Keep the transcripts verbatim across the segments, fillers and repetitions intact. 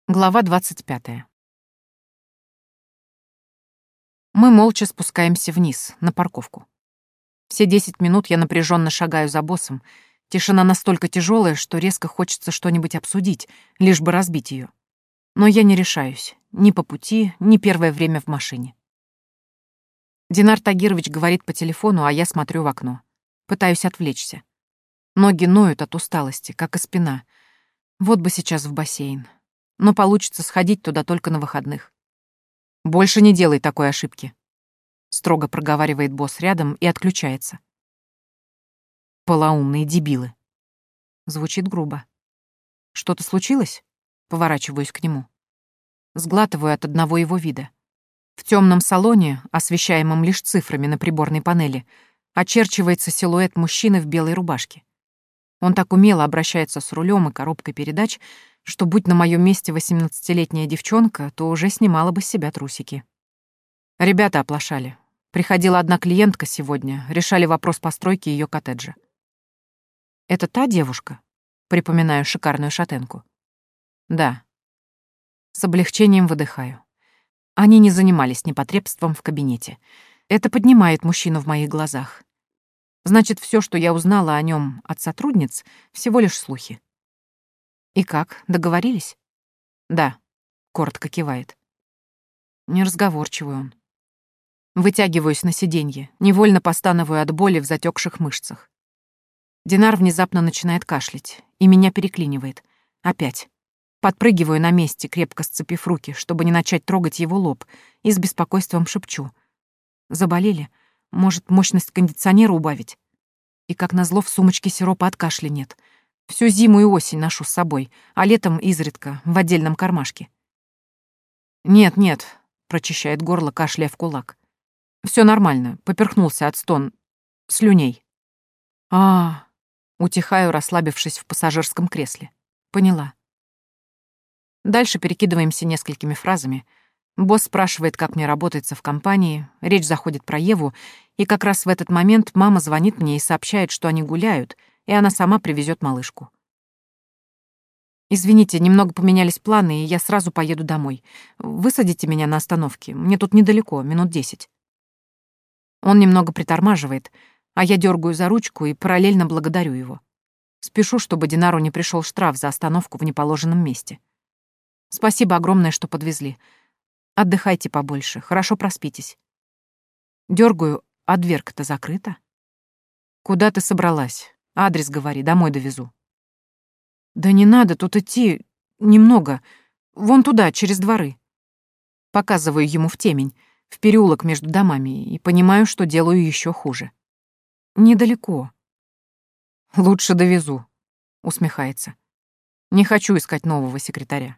Глава двадцать пятая. Мы молча спускаемся вниз, на парковку. Все десять минут я напряженно шагаю за боссом. Тишина настолько тяжелая, что резко хочется что-нибудь обсудить, лишь бы разбить ее. Но я не решаюсь. Ни по пути, ни первое время в машине. Динар Тагирович говорит по телефону, а я смотрю в окно. Пытаюсь отвлечься. Ноги ноют от усталости, как и спина. Вот бы сейчас в бассейн. Но получится сходить туда только на выходных. «Больше не делай такой ошибки», — строго проговаривает босс рядом и отключается. «Полоумные дебилы». Звучит грубо. «Что-то случилось?» Поворачиваюсь к нему. Сглатываю от одного его вида. В темном салоне, освещаемом лишь цифрами на приборной панели, очерчивается силуэт мужчины в белой рубашке. Он так умело обращается с рулем и коробкой передач, что, будь на моем месте восемнадцатилетняя девчонка, то уже снимала бы с себя трусики. Ребята оплошали. Приходила одна клиентка сегодня, решали вопрос постройки ее коттеджа. «Это та девушка?» Припоминаю шикарную шатенку. «Да». С облегчением выдыхаю. Они не занимались непотребством в кабинете. Это поднимает мужчину в моих глазах. Значит, все, что я узнала о нем от сотрудниц, всего лишь слухи. «И как, договорились?» «Да», — коротко кивает. Неразговорчивый он. Вытягиваюсь на сиденье, невольно постановую от боли в затекших мышцах. Динар внезапно начинает кашлять, и меня переклинивает. Опять. Подпрыгиваю на месте, крепко сцепив руки, чтобы не начать трогать его лоб, и с беспокойством шепчу. «Заболели? Может, мощность кондиционера убавить?» И, как назло, в сумочке сиропа от кашля нет. Всю зиму и осень ношу с собой, а летом изредка, в отдельном кармашке. «Нет, нет», — прочищает горло, кашляя в кулак. «Всё нормально», — поперхнулся от стон. Слюней. а, утихаю, расслабившись в пассажирском кресле. Поняла. Дальше перекидываемся несколькими фразами. Босс спрашивает, как мне работается в компании, речь заходит про Еву, и как раз в этот момент мама звонит мне и сообщает, что они гуляют, и она сама привезет малышку. «Извините, немного поменялись планы, и я сразу поеду домой. Высадите меня на остановке, мне тут недалеко, минут десять». Он немного притормаживает, а я дергаю за ручку и параллельно благодарю его. Спешу, чтобы Динару не пришел штраф за остановку в неположенном месте. Спасибо огромное, что подвезли. Отдыхайте побольше, хорошо проспитесь. Дергаю, а дверка-то закрыта. «Куда ты собралась? Адрес говори, домой довезу». «Да не надо тут идти. Немного. Вон туда, через дворы». Показываю ему в темень, в переулок между домами, и понимаю, что делаю еще хуже. «Недалеко». «Лучше довезу», — усмехается. «Не хочу искать нового секретаря».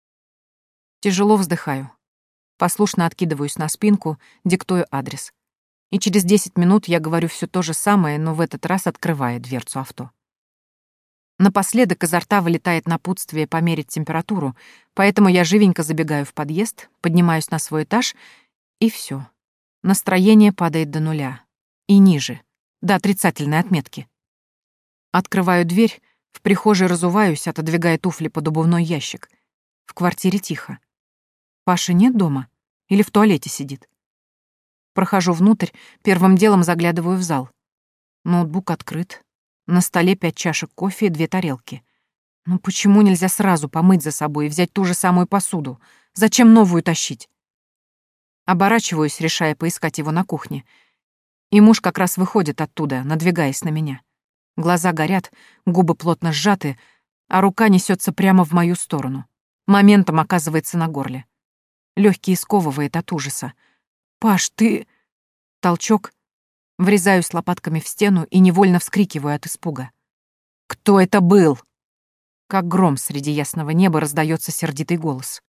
Тяжело вздыхаю. Послушно откидываюсь на спинку, диктую адрес. И через десять минут я говорю все то же самое, но в этот раз открывая дверцу авто. Напоследок изо рта вылетает напутствие померить температуру, поэтому я живенько забегаю в подъезд, поднимаюсь на свой этаж, и все. Настроение падает до нуля. И ниже, до отрицательной отметки. Открываю дверь, в прихожей разуваюсь, отодвигая туфли под обувной ящик. В квартире тихо. Паши нет дома? Или в туалете сидит? Прохожу внутрь, первым делом заглядываю в зал. Ноутбук открыт. На столе пять чашек кофе и две тарелки. Ну почему нельзя сразу помыть за собой и взять ту же самую посуду? Зачем новую тащить? Оборачиваюсь, решая поискать его на кухне. И муж как раз выходит оттуда, надвигаясь на меня. Глаза горят, губы плотно сжаты, а рука несется прямо в мою сторону. Моментом оказывается на горле. Легкие сковывает от ужаса. «Паш, ты...» Толчок. Врезаюсь лопатками в стену и невольно вскрикиваю от испуга. «Кто это был?» Как гром среди ясного неба раздается сердитый голос.